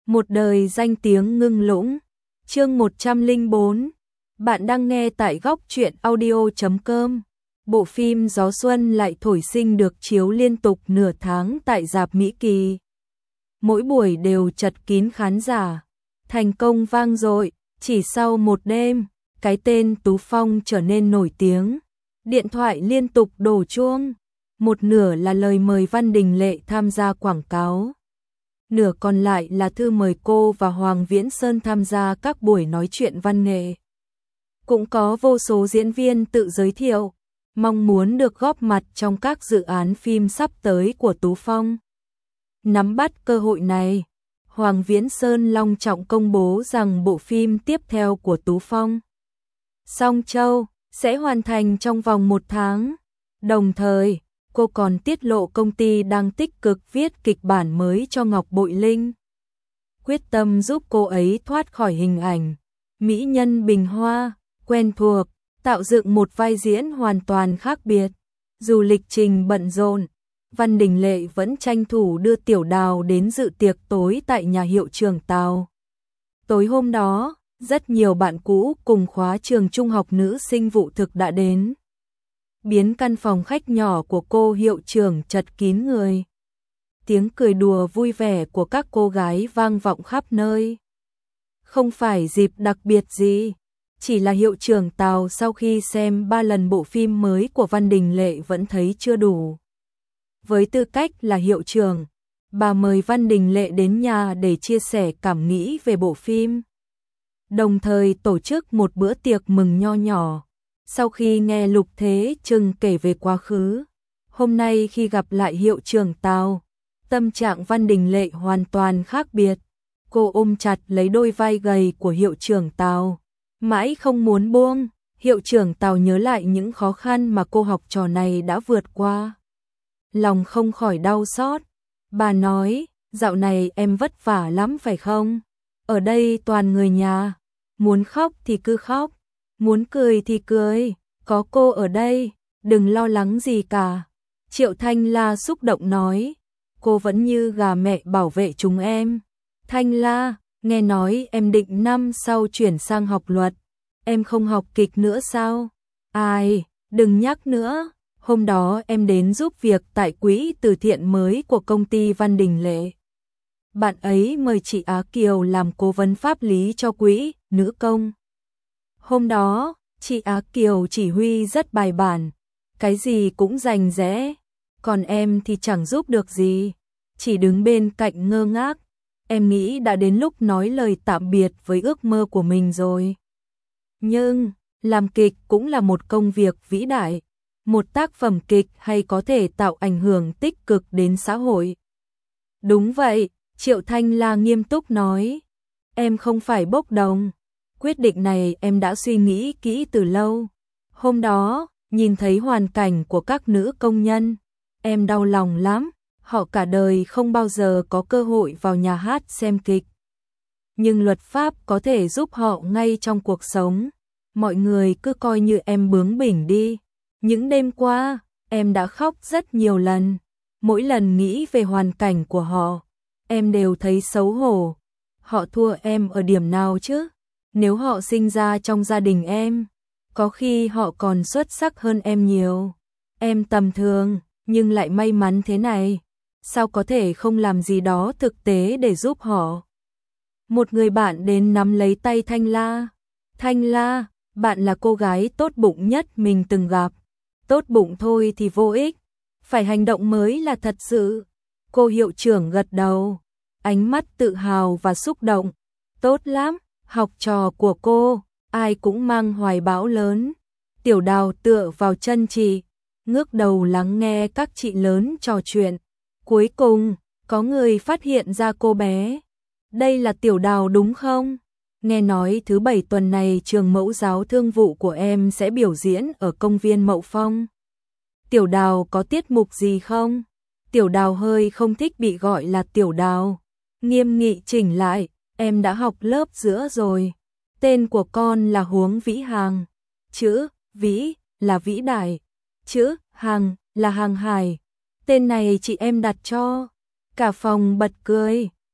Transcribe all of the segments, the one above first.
Một đời danh tiếng ngưng lũng. Chương 104. Bạn đang nghe tại góc truyện audio.com. Bộ phim Gió Xuân lại thổi sinh được chiếu liên tục nửa tháng tại rạp Mỹ Kỳ. Mỗi buổi đều chật kín khán giả. Thành công vang dội, chỉ sau một đêm, cái tên Tú Phong trở nên nổi tiếng. Điện thoại liên tục đổ chuông. Một nửa là lời mời Văn Đình Lệ tham gia quảng cáo. Nửa còn lại là thư mời cô và Hoàng Viễn Sơn tham gia các buổi nói chuyện văn nghệ. Cũng có vô số diễn viên tự giới thiệu, mong muốn được góp mặt trong các dự án phim sắp tới của Tú Phong. Nắm bắt cơ hội này, Hoàng Viễn Sơn long trọng công bố rằng bộ phim tiếp theo của Tú Phong, Song Châu, sẽ hoàn thành trong vòng 1 tháng. Đồng thời, cô còn tiết lộ công ty đang tích cực viết kịch bản mới cho Ngọc Bội Linh, quyết tâm giúp cô ấy thoát khỏi hình ảnh mỹ nhân bình hoa quen thuộc, tạo dựng một vai diễn hoàn toàn khác biệt. Dù lịch trình bận rộn, Văn Đình Lệ vẫn tranh thủ đưa Tiểu Đào đến dự tiệc tối tại nhà hiệu trưởng Tào. Tối hôm đó, rất nhiều bạn cũ cùng khóa trường trung học nữ sinh vụ thực đã đến, biến căn phòng khách nhỏ của cô hiệu trưởng chật kín người. Tiếng cười đùa vui vẻ của các cô gái vang vọng khắp nơi. Không phải dịp đặc biệt gì, chỉ là hiệu trưởng Tào sau khi xem 3 lần bộ phim mới của Văn Đình Lệ vẫn thấy chưa đủ. Với tư cách là hiệu trưởng, bà mời Văn Đình Lệ đến nhà để chia sẻ cảm nghĩ về bộ phim, đồng thời tổ chức một bữa tiệc mừng nho nhỏ. Sau khi nghe Lục Thế Trừng kể về quá khứ, hôm nay khi gặp lại hiệu trưởng Tào, tâm trạng Văn Đình Lệ hoàn toàn khác biệt. Cô ôm chặt lấy đôi vai gầy của hiệu trưởng Tào, mãi không muốn buông. Hiệu trưởng Tào nhớ lại những khó khăn mà cô học trò này đã vượt qua, lòng không khỏi đau xót. Bà nói, dạo này em vất vả lắm phải không? Ở đây toàn người nhà, muốn khóc thì cứ khóc, muốn cười thì cười, có cô ở đây, đừng lo lắng gì cả. Triệu Thanh La xúc động nói, cô vẫn như gà mẹ bảo vệ chúng em. Thanh La, nghe nói em định năm sau chuyển sang học luật, em không học kịch nữa sao? Ai, đừng nhắc nữa, hôm đó em đến giúp việc tại quỹ từ thiện mới của công ty Văn Đình Lệ. Bạn ấy mời chị Á Kiều làm cố vấn pháp lý cho quỹ nữ công. Hôm đó, chị Á Kiều chỉ huy rất bài bản, cái gì cũng rành rẽ, còn em thì chẳng giúp được gì, chỉ đứng bên cạnh ngơ ngác. Em nghĩ đã đến lúc nói lời tạm biệt với ước mơ của mình rồi. Nhưng, làm kịch cũng là một công việc vĩ đại, một tác phẩm kịch hay có thể tạo ảnh hưởng tích cực đến xã hội. Đúng vậy, Triệu Thanh La nghiêm túc nói, em không phải bốc đồng. Quyết định này em đã suy nghĩ kỹ từ lâu. Hôm đó, nhìn thấy hoàn cảnh của các nữ công nhân, em đau lòng lắm. Họ cả đời không bao giờ có cơ hội vào nhà hát xem kịch. Nhưng luật pháp có thể giúp họ ngay trong cuộc sống. Mọi người cứ coi như em bướng bỉnh đi. Những đêm qua, em đã khóc rất nhiều lần. Mỗi lần nghĩ về hoàn cảnh của họ, em đều thấy xấu hổ. Họ thua em ở điểm nào chứ? Nếu họ sinh ra trong gia đình em, có khi họ còn xuất sắc hơn em nhiều. Em tầm thường, nhưng lại may mắn thế này. Sao có thể không làm gì đó thực tế để giúp họ? Một người bạn đến nắm lấy tay Thanh La. Thanh La, bạn là cô gái tốt bụng nhất mình từng gặp. Tốt bụng thôi thì vô ích, phải hành động mới là thật sự. Cô hiệu trưởng gật đầu, ánh mắt tự hào và xúc động. Tốt lắm, học trò của cô, ai cũng mang hoài bão lớn. Tiểu Đào tựa vào chân chị, ngước đầu lắng nghe các chị lớn trò chuyện. Cuối cùng, có người phát hiện ra cô bé. Đây là Tiểu Đào đúng không? Nghe nói thứ 7 tuần này trường mẫu giáo thương vụ của em sẽ biểu diễn ở công viên Mậu Phong. Tiểu Đào có tiết mục gì không? Tiểu Đào hơi không thích bị gọi là Tiểu Đào. Nghiêm nghị chỉnh lại, em đã học lớp giữa rồi. Tên của con là Huống Vĩ Hàng. Chữ Vĩ là vĩ đại, chữ Hàng là hàng hải. Tên này chị em đặt cho. Cả phòng bật cười,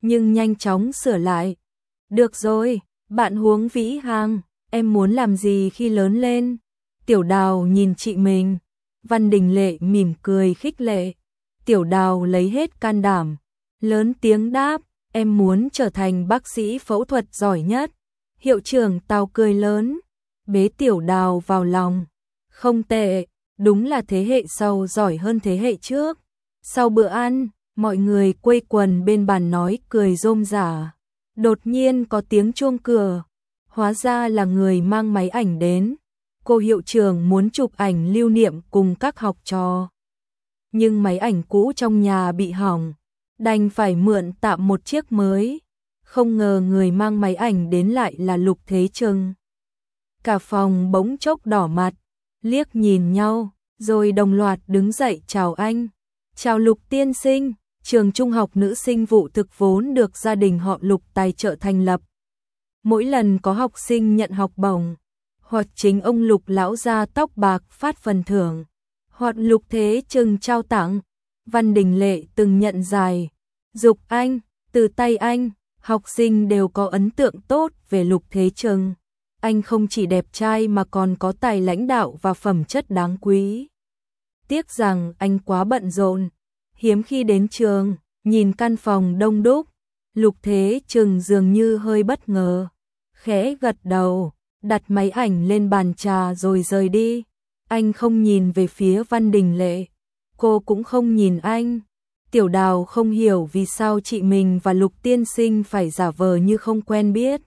nhưng nhanh chóng sửa lại. Được rồi, bạn Huống Vĩ Hàng, em muốn làm gì khi lớn lên? Tiểu Đào nhìn chị mình. Văn Đình Lệ mỉm cười khích lệ. Tiểu Đào lấy hết can đảm, lớn tiếng đáp, em muốn trở thành bác sĩ phẫu thuật giỏi nhất. Hiệu trưởng Tào cười lớn, bế Tiểu Đào vào lòng. Không tệ, đúng là thế hệ sau giỏi hơn thế hệ trước. Sau bữa ăn, mọi người quây quần bên bàn nói cười rôm rả. Đột nhiên có tiếng chuông cửa, hóa ra là người mang máy ảnh đến. Cô hiệu trưởng muốn chụp ảnh lưu niệm cùng các học trò. Nhưng máy ảnh cũ trong nhà bị hỏng, đành phải mượn tạm một chiếc mới. Không ngờ người mang máy ảnh đến lại là Lục Thế Trừng. Cả phòng bỗng chốc đỏ mặt, liếc nhìn nhau, rồi đồng loạt đứng dậy chào anh. Chào Lục tiên sinh, trường trung học nữ sinh Vụ Thực vốn được gia đình họ Lục tài trợ thành lập. Mỗi lần có học sinh nhận học bổng, hoặc chính ông Lục lão gia tóc bạc phát phần thưởng, hoặc Lục Thế Trừng trao tặng. Văn Đình Lệ từng nhận giải Dục Anh, từ tay anh, học sinh đều có ấn tượng tốt về Lục Thế Trừng. Anh không chỉ đẹp trai mà còn có tài lãnh đạo và phẩm chất đáng quý. Tiếc rằng anh quá bận rộn, hiếm khi đến trường. Nhìn căn phòng đông đúc, Lục Thế Trừng dường như hơi bất ngờ, khẽ gật đầu, đặt máy ảnh lên bàn trà rồi rời đi. Anh không nhìn về phía Văn Đình Lệ, cô cũng không nhìn anh. Tiểu Đào không hiểu vì sao chị mình và Lục tiên sinh phải giả vờ như không quen biết.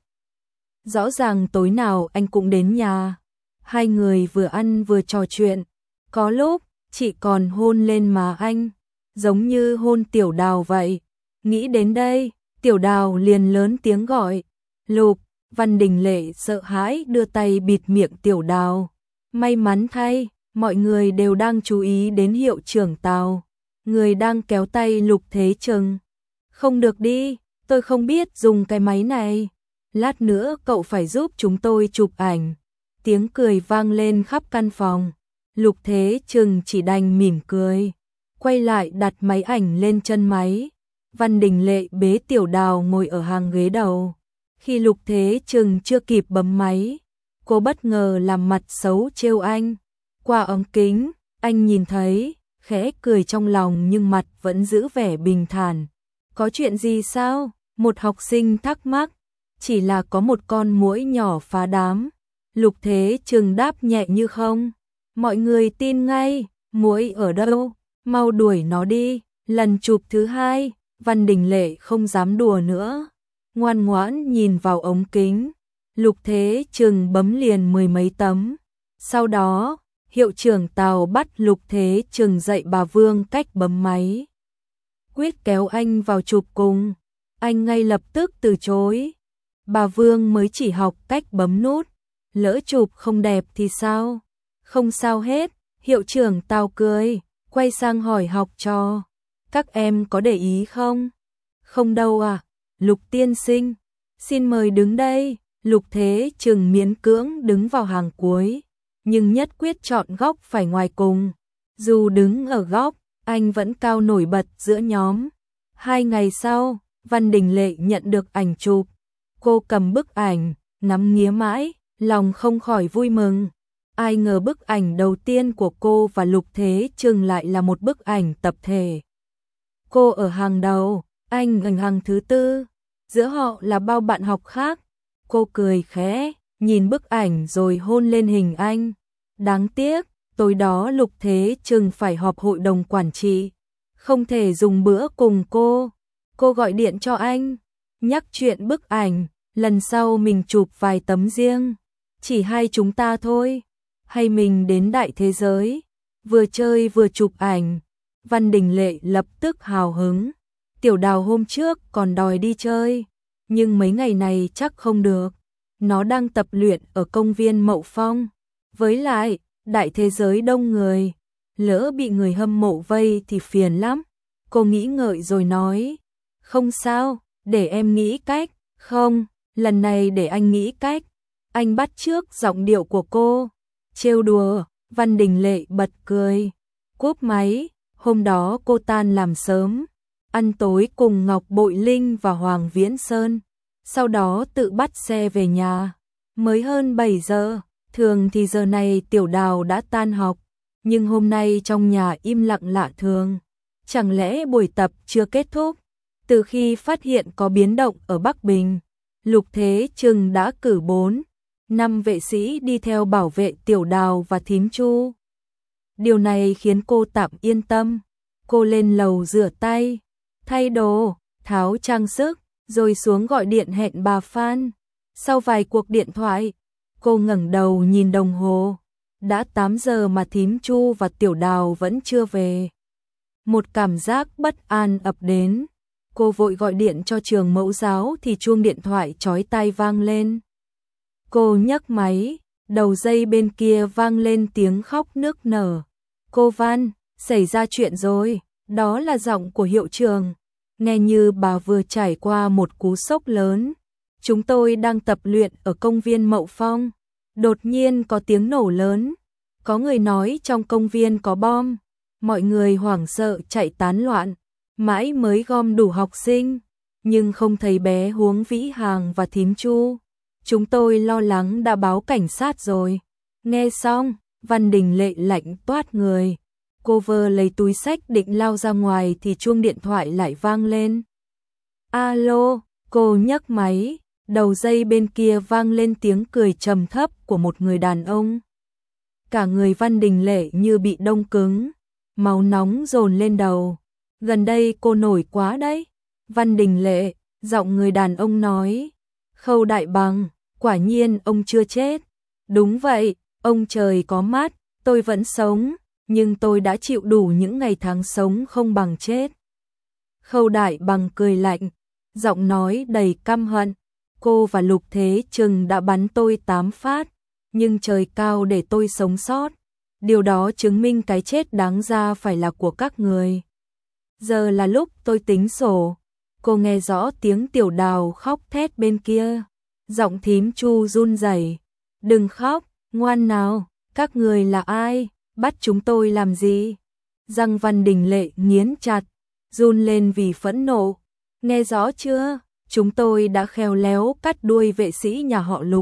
Rõ ràng tối nào anh cũng đến nhà. Hai người vừa ăn vừa trò chuyện, có lúc chị còn hôn lên má anh, giống như hôn Tiểu Đào vậy. Nghĩ đến đây, Tiểu Đào liền lớn tiếng gọi, Lục. Văn Đình Lệ sợ hãi đưa tay bịt miệng Tiểu Đào. May mắn thay, mọi người đều đang chú ý đến hiệu trưởng Tào, người đang kéo tay Lục Thế Trừng. Không được đi, tôi không biết dùng cái máy này. Lát nữa cậu phải giúp chúng tôi chụp ảnh. Tiếng cười vang lên khắp căn phòng. Lục Thế Trừng chỉ đành mỉm cười, quay lại đặt máy ảnh lên chân máy. Văn Đình Lệ bế Tiểu Đào ngồi ở hàng ghế đầu. Khi Lục Thế Trừng chưa kịp bấm máy, cô bất ngờ làm mặt xấu trêu anh. Qua ống kính, anh nhìn thấy, khẽ cười trong lòng nhưng mặt vẫn giữ vẻ bình thản. Có chuyện gì sao? Một học sinh thắc mắc. Chỉ là có một con muỗi nhỏ phá đám. Lục Thế Trừng đáp nhẹ như không. Mọi người tin ngay, muỗi ở đâu? Mau đuổi nó đi. Lần chụp thứ hai, Văn Đình Lệ không dám đùa nữa, ngoan ngoãn nhìn vào ống kính. Lục Thế Trừng bấm liền mười mấy tấm. Sau đó, hiệu trưởng Tào bắt Lục Thế Trừng dạy bà Vương cách bấm máy. Quyết kéo anh vào chụp cùng, anh ngay lập tức từ chối. Bà Vương mới chỉ học cách bấm nút, lỡ chụp không đẹp thì sao? Không sao hết, hiệu trưởng Tào cười, quay sang hỏi học trò, các em có để ý không? Không đâu à, Lục tiên sinh, xin mời đứng đây. Lục Thế Trừng miễn cưỡng đứng vào hàng cuối, nhưng nhất quyết chọn góc phải ngoài cùng. Dù đứng ở góc, anh vẫn cao nổi bật giữa nhóm. 2 ngày sau, Văn Đình Lệ nhận được ảnh chụp. Cô cầm bức ảnh, ngắm nghía mãi, lòng không khỏi vui mừng. Ai ngờ bức ảnh đầu tiên của cô và Lục Thế Trừng lại là một bức ảnh tập thể. Cô ở hàng đầu, anh ở hàng thứ tư, giữa họ là bao bạn học khác. Cô cười khẽ, nhìn bức ảnh rồi hôn lên hình anh. Đáng tiếc, tối đó Lục Thế Trừng phải họp hội đồng quản trị, không thể dùng bữa cùng cô. Cô gọi điện cho anh, nhắc chuyện bức ảnh, lần sau mình chụp vài tấm riêng, chỉ hai chúng ta thôi, hay mình đến đại thế giới, vừa chơi vừa chụp ảnh. Văn Đình Lệ lập tức hào hứng. Tiểu Đào hôm trước còn đòi đi chơi, nhưng mấy ngày này chắc không được. Nó đang tập luyện ở công viên Mậu Phong. Với lại, đại thế giới đông người, lỡ bị người hâm mộ vây thì phiền lắm. Cô nghĩ ngợi rồi nói, không sao, để em nghĩ cách. Không, lần này để anh nghĩ cách. Anh bắt chước giọng điệu của cô, trêu đùa. Văn Đình Lệ bật cười, cúp máy. Hôm đó cô tan làm sớm, ăn tối cùng Ngọc Bội Linh và Hoàng Viễn Sơn, sau đó tự bắt xe về nhà. Mới hơn 7 giờ, thường thì giờ này Tiểu Đào đã tan học, nhưng hôm nay trong nhà im lặng lạ thường. Chẳng lẽ buổi tập chưa kết thúc? Từ khi phát hiện có biến động ở Bắc Bình, Lục Thế Trừng đã cử 4-5 vệ sĩ đi theo bảo vệ Tiểu Đào và Thím Chu. Điều này khiến cô tạm yên tâm. Cô lên lầu rửa tay, thay đồ, tháo trang sức, rồi xuống gọi điện hẹn bà Phan. Sau vài cuộc điện thoại, cô ngẩng đầu nhìn đồng hồ. Đã 8 giờ mà Thím Chu và Tiểu Đào vẫn chưa về. Một cảm giác bất an ập đến. Cô vội gọi điện cho trường mẫu giáo thì chuông điện thoại chói tai vang lên. Cô nhấc máy, đầu dây bên kia vang lên tiếng khóc nức nở. Cô Văn, xảy ra chuyện rồi, đó là giọng của hiệu trưởng. Nghe như bà vừa trải qua một cú sốc lớn. Chúng tôi đang tập luyện ở công viên Mậu Phong. Đột nhiên có tiếng nổ lớn. Có người nói trong công viên có bom. Mọi người hoảng sợ chạy tán loạn. Mãi mới gom đủ học sinh. Nhưng không thấy bé Huống Vĩ Hàng và Thím Chu. Chúng tôi lo lắng đã báo cảnh sát rồi. Nghe xong, Văn Đình Lệ lạnh toát người. Cô vơ lấy túi xách định lao ra ngoài thì chuông điện thoại lại vang lên. Alo, cô nhấc máy, đầu dây bên kia vang lên tiếng cười trầm thấp của một người đàn ông. Cả người Văn Đình Lệ như bị đông cứng, máu nóng dồn lên đầu. Gần đây cô nổi quá đấy. Văn Đình Lệ, giọng người đàn ông nói. Khâu Đại Bằng, quả nhiên ông chưa chết. Đúng vậy, ông trời có mắt, tôi vẫn sống, nhưng tôi đã chịu đủ những ngày tháng sống không bằng chết. Khâu Đại Bằng cười lạnh, giọng nói đầy căm hận. Cô và Lục Thế Trừng đã bắn tôi 8 phát, nhưng trời cao để tôi sống sót. Điều đó chứng minh cái chết đáng ra phải là của các người. Giờ là lúc tôi tính sổ. Cô nghe rõ tiếng Tiểu Đào khóc thét bên kia. Giọng Thím Chu run rẩy. Đừng khóc, ngoan nào, các người là ai, bắt chúng tôi làm gì? Răng Văn Đình Lệ nghiến chặt, run lên vì phẫn nộ. Nghe rõ chưa, chúng tôi đã khéo léo cắt đuôi vệ sĩ nhà họ Lục.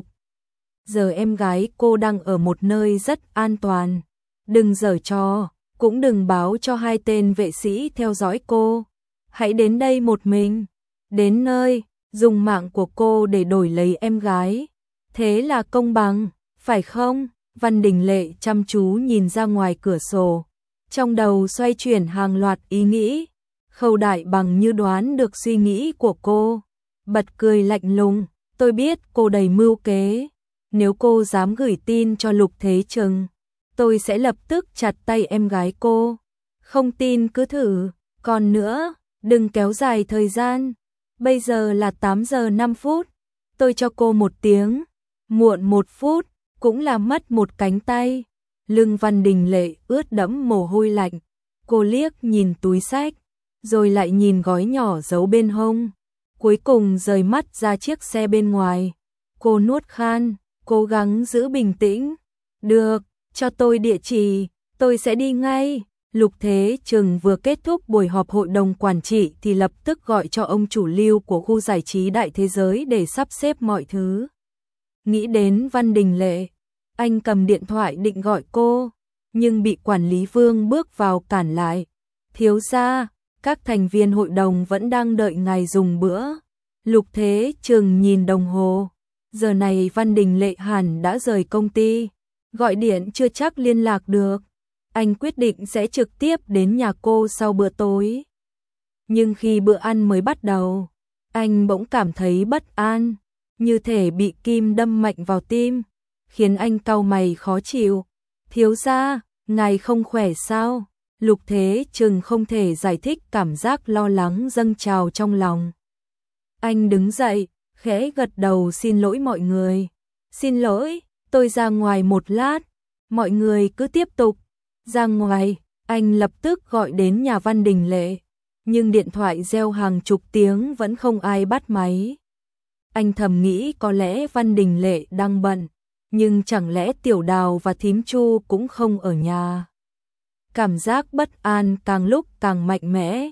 Giờ em gái cô đang ở một nơi rất an toàn. Đừng giở trò, cũng đừng báo cho 2 tên vệ sĩ theo dõi cô. Hãy đến đây một mình, đến nơi, dùng mạng của cô để đổi lấy em gái. Thế là công bằng, phải không? Văn Đình Lệ chăm chú nhìn ra ngoài cửa sổ. Trong đầu xoay chuyển hàng loạt ý nghĩ. Khâu Đại Bằng như đoán được suy nghĩ của cô. Bật cười lạnh lùng. Tôi biết cô đầy mưu kế. Nếu cô dám gửi tin cho Lục Thế Trừng, tôi sẽ lập tức chặt tay em gái cô. Không tin cứ thử. Còn nữa, đừng kéo dài thời gian. Bây giờ là 8 giờ 5 phút. Tôi cho cô 1 tiếng. Muộn 1 phút, cũng là mất một cánh tay. Lưng Văn Đình Lệ ướt đẫm mồ hôi lạnh. Cô liếc nhìn túi xách, rồi lại nhìn gói nhỏ giấu bên hông. Cuối cùng rời mắt ra chiếc xe bên ngoài. Cô nuốt khan, cố gắng giữ bình tĩnh. Được, cho tôi địa chỉ, tôi sẽ đi ngay. Lục Thế Trừng vừa kết thúc buổi họp hội đồng quản trị thì lập tức gọi cho ông chủ Lưu của khu giải trí Đại Thế Giới để sắp xếp mọi thứ. Nghĩ đến Văn Đình Lệ, anh cầm điện thoại định gọi cô, nhưng bị quản lý Vương bước vào cản lại. Thiếu gia, các thành viên hội đồng vẫn đang đợi ngài dùng bữa. Lục Thế Trừng nhìn đồng hồ. Giờ này Văn Đình Lệ hẳn đã rời công ty. Gọi điện chưa chắc liên lạc được. Anh quyết định sẽ trực tiếp đến nhà cô sau bữa tối. Nhưng khi bữa ăn mới bắt đầu, anh bỗng cảm thấy bất an, như thể bị kim đâm mạnh vào tim, khiến anh cau mày khó chịu. Thiếu gia, ngài không khỏe sao? Lục Thế Trừng không thể giải thích cảm giác lo lắng dâng trào trong lòng. Anh đứng dậy, khẽ gật đầu xin lỗi mọi người. Xin lỗi, tôi ra ngoài một lát. Mọi người cứ tiếp tục. Ra ngoài, anh lập tức gọi đến nhà Văn Đình Lệ. Nhưng điện thoại reo hàng chục tiếng vẫn không ai bắt máy. Anh thầm nghĩ có lẽ Văn Đình Lệ đang bận. Nhưng chẳng lẽ Tiểu Đào và Thím Chu cũng không ở nhà. Cảm giác bất an càng lúc càng mạnh mẽ.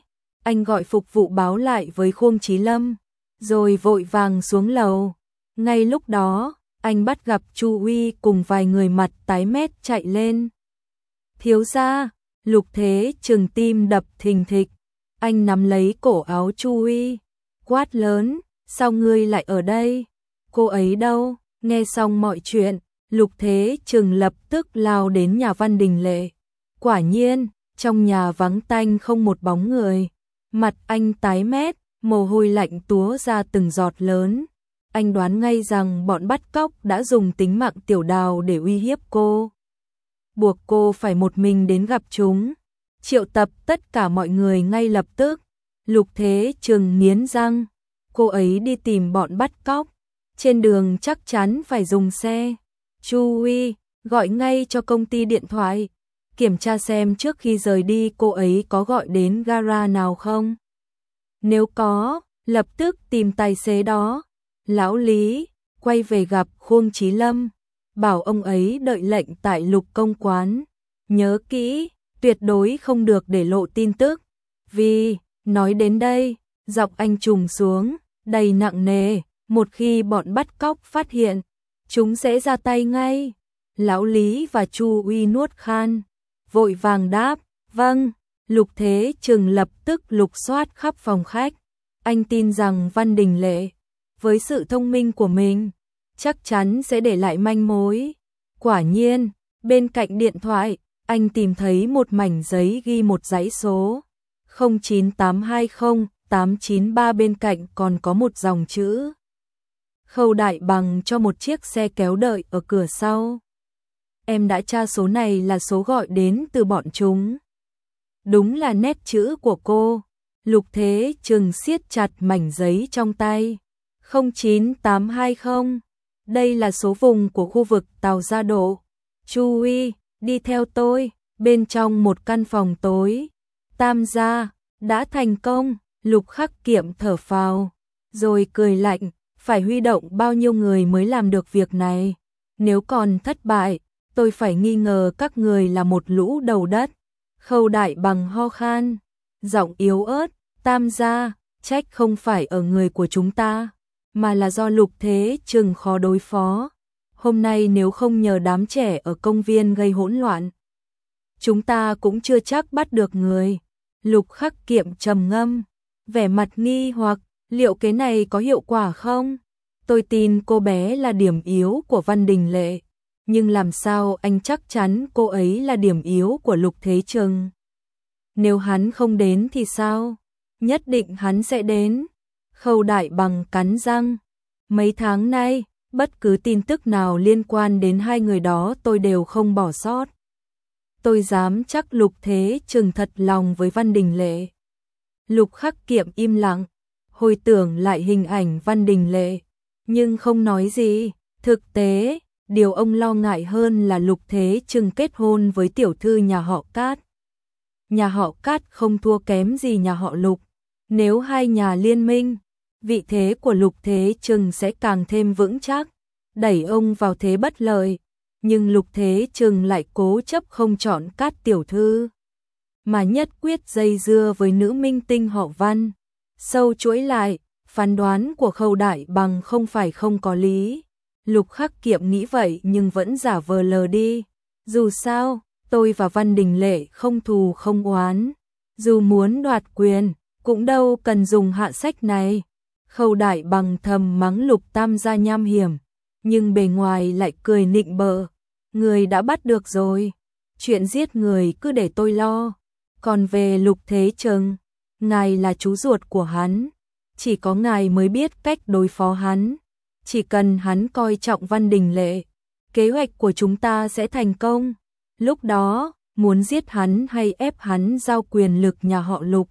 anh gọi phục vụ báo lại với Khuông Chí Lâm, rồi vội vàng xuống lầu. Ngay lúc đó, anh bắt gặp Chu Uy cùng vài người mặt tái mét chạy lên. Thiếu gia, Lục Thế Trừng tim đập thình thịch, anh nắm lấy cổ áo Chu Uy, quát lớn, sao ngươi lại ở đây? Cô ấy đâu? Nghe xong mọi chuyện, Lục Thế Trừng lập tức lao đến nhà Văn Đình Lệ. Quả nhiên, trong nhà vắng tanh không một bóng người. Mặt anh tái mét, mồ hôi lạnh túa ra từng giọt lớn. Anh đoán ngay rằng bọn bắt cóc đã dùng tính mạng Tiểu Đào để uy hiếp cô. Buộc cô phải một mình đến gặp chúng. Triệu tập tất cả mọi người ngay lập tức. Lục Thế Trừng nghiến răng. Cô ấy đi tìm bọn bắt cóc. Trên đường chắc chắn phải dùng xe. Chu Uy, gọi ngay cho công ty điện thoại. Kiểm tra xem trước khi rời đi cô ấy có gọi đến gara nào không. Nếu có, lập tức tìm tài xế đó. Lão Lý, quay về gặp Khuông Chí Lâm. Bảo ông ấy đợi lệnh tại Lục Công quán. Nhớ kỹ, tuyệt đối không được để lộ tin tức. Vì, nói đến đây, giọng anh trùng xuống, đầy nặng nề. Một khi bọn bắt cóc phát hiện, chúng sẽ ra tay ngay. Lão Lý và Chu Uy nuốt khan, vội vàng đáp, vâng. Lục Thế Trừng lập tức lục soát khắp phòng khách. Anh tin rằng Văn Đình Lệ, với sự thông minh của mình, chắc chắn sẽ để lại manh mối. Quả nhiên, bên cạnh điện thoại, anh tìm thấy một mảnh giấy ghi một dãy số 09820-893, bên cạnh còn có một dòng chữ. Khâu Đại Bằng cho một chiếc xe kéo đợi ở cửa sau. Em đã tra số này là số gọi đến từ bọn chúng. Đúng là nét chữ của cô. Lục Thế Trừng siết chặt mảnh giấy trong tay. 09820. Đây là số vùng của khu vực Tàu Gia Độ. Chu Uy, đi theo tôi. Bên trong một căn phòng tối. Tam gia, đã thành công. Lục Khắc Kiệm thở phào, rồi cười lạnh. Phải huy động bao nhiêu người mới làm được việc này? Nếu còn thất bại, tôi phải nghi ngờ các người là một lũ đầu đất. Khâu Đại Bằng ho khan, giọng yếu ớt, Tam gia, trách không phải ở người của chúng ta, mà là do Lục Thế Trừng khó đối phó. Hôm nay nếu không nhờ đám trẻ ở công viên gây hỗn loạn, chúng ta cũng chưa chắc bắt được người. Lục Khắc Kiệm trầm ngâm, vẻ mặt nghi hoặc, liệu cái này có hiệu quả không? Tôi tin cô bé là điểm yếu của Văn Đình Lệ, nhưng làm sao anh chắc chắn cô ấy là điểm yếu của Lục Thế Trừng? Nếu hắn không đến thì sao? Nhất định hắn sẽ đến. Khâu Đại Bằng cắn răng. Mấy tháng nay, bất cứ tin tức nào liên quan đến hai người đó tôi đều không bỏ sót. Tôi dám chắc Lục Thế Trừng thật lòng với Văn Đình Lệ. Lục Khắc Kiệm im lặng, hồi tưởng lại hình ảnh Văn Đình Lệ, nhưng không nói gì. Thực tế, điều ông lo ngại hơn là Lục Thế Trừng kết hôn với tiểu thư nhà họ Cát. Nhà họ Cát không thua kém gì nhà họ Lục. Nếu hai nhà liên minh, vị thế của Lục Thế Trừng sẽ càng thêm vững chắc, đẩy ông vào thế bất lợi. Nhưng Lục Thế Trừng lại cố chấp không chọn Cát tiểu thư, mà nhất quyết dây dưa với nữ minh tinh họ Văn. Sâu chuỗi lại, phán đoán của Khâu Đại Bằng không phải không có lý. Lục Khắc Kiệm nghĩ vậy nhưng vẫn giả vờ lờ đi. Dù sao, tôi và Văn Đình Lệ không thù không oán. Dù muốn đoạt quyền, cũng đâu cần dùng hạ sách này. Khâu Đại Bằng thầm mắng Lục Tam gia nham hiểm, nhưng bề ngoài lại cười nịnh bợ. Người đã bắt được rồi, chuyện giết người cứ để tôi lo. Còn về Lục Thế Trừng, ngài là chú ruột của hắn, chỉ có ngài mới biết cách đối phó hắn. Chỉ cần hắn coi trọng Văn Đình Lệ, kế hoạch của chúng ta sẽ thành công. Lúc đó, muốn giết hắn hay ép hắn giao quyền lực nhà họ Lục,